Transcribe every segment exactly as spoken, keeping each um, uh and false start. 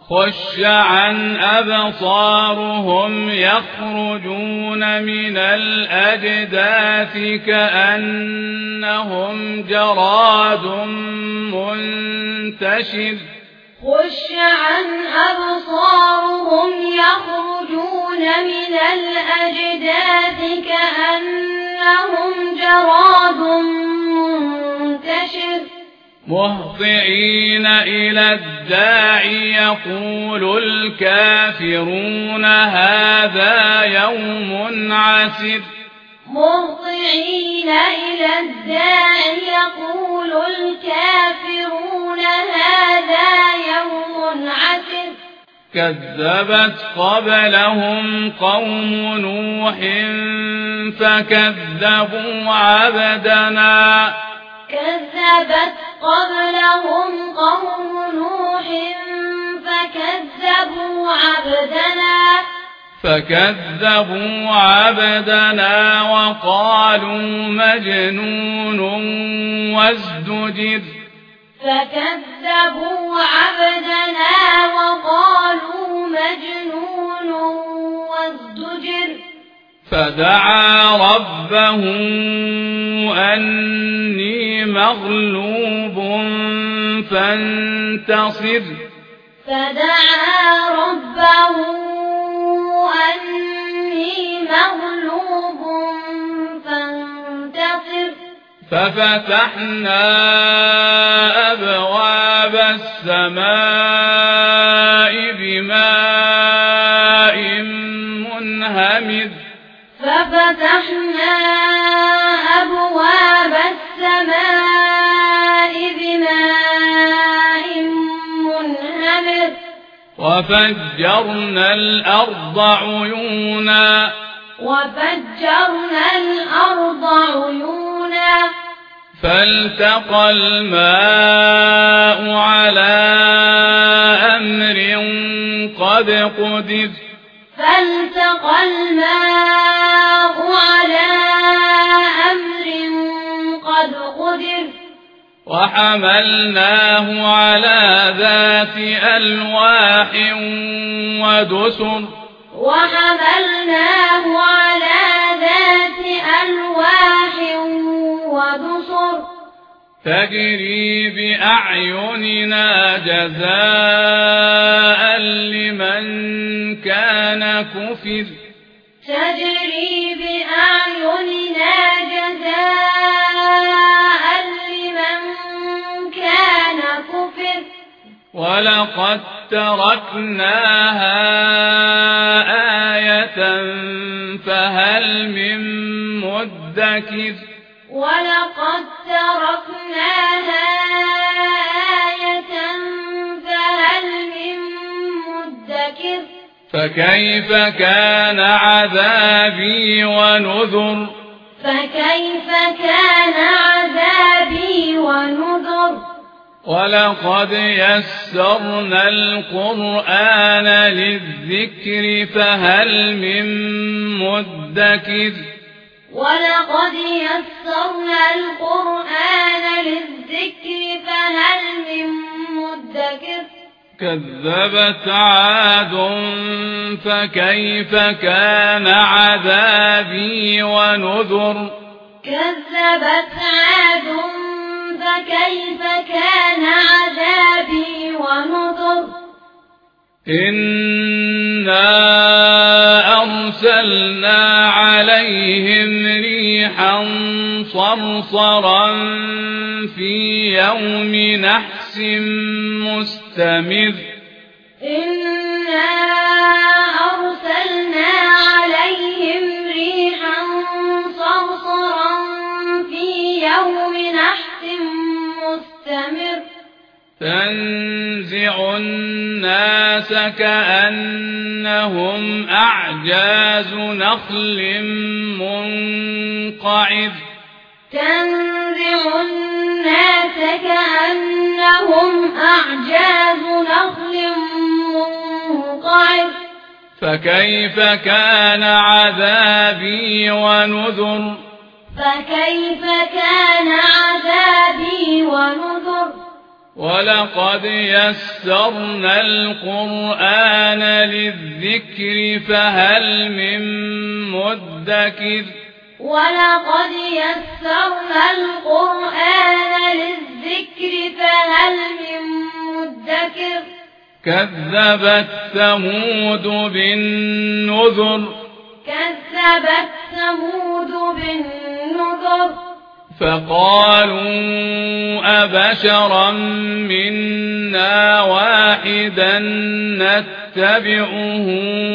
خش عن أبصارهم يخرجون من الأجداث كأنهم جراد منتشر خش عن أبصارهم يخرجون من الأجداث كأنهم جراد منتشر مهطعين إلى الداعي يقول الكافرون هذا يوم عسر مهطعين إلى الداعي يقول الكافرون هذا يوم عسر كذبت قبلهم قوم نوح فكذبوا عبدنا كذبت قبلهم قوم نوح فكذبوا عبدنا فكذبوا عبدنا وقالوا مجنون وازدجر فكذبوا عبدنا وقالوا مجنون وازدجر فدعا ربه أني مغلوب فانتصر فدعا ربه أني مغلوب فانتصر ففتحنا أبواب السماء بماء منهمر ففتحنا أبواب السماء بماء منهمر وفجرنا الأرض عيونا وفجرنا الأرض عيونا فالتقى الماء على أمر قد قدر فالتقى الماء على أمر قد قدر وحملناه على ذات ألواح ودسر وحملناه على ذات ألواح ودسر تجري بأعيننا جزاء لمن كان كفر تجري بأعيننا جزاء لمن كان كفر ولقد تركناها آية فهل من مدكر ولقد تركناها آية فهل من مدكر فكيف كان عذابي ونذر فكيف كان عذابي ونذر ولقد يسرنا القرآن للذكر فهل من مدكر ولقد يسرنا القرآن للذكر فهل من مدكر كذبت عاد فكيف كان عذابي ونذر كذبت عاد فكيف كان عذابي ونذر إنا أرسلنا عليهم ريحا صرصرا في يوم نحس مستمر إنا أرسلنا عليهم ريحا صرصرا في يوم نحس مستمر تنزع الناس كأنهم أعجاز نخل منقعر تنزع الناس كأنهم أعجاز نخل منقعر فكيف كان عذابي ونذر فكيف كان عذابي ونذر ولقد يسرنا القرآن للذكر فهل من مدكر ولقد يسرنا القرآن للذكر فهل من مدكر كذبت ثمود بالنذر كذبت ثمود بالنذر فقالوا أبشرا منا واحدا نتبعه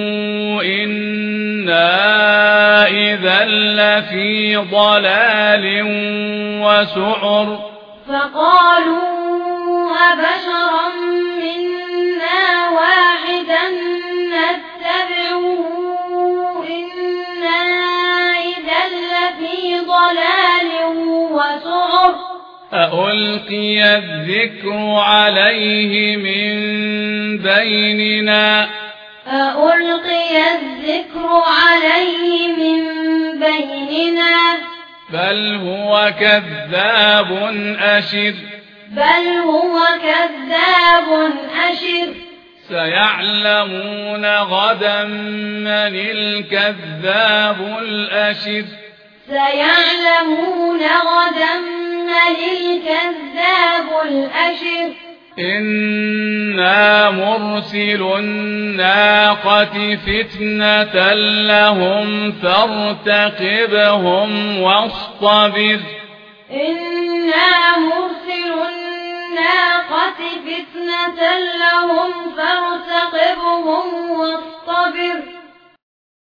إنا إذا لفي ضلال وسعر فقالوا أبشرا منا واحدا نتبعه إنا إذا لفي ضلال وسعر أألقي الذكر عليه من بيننا أألقي الذكر عليه من بيننا بل هو كذاب أشر بل هو كذاب أشر سيعلمون غدا من الكذاب الأشر سيعلمون غدا من الكذاب الأشر إنا مرسل الناقة فتنة لهم فارتقبهم واصطبر إنا مرسل الناقة فتنة لهم فارتقبهم واصطبر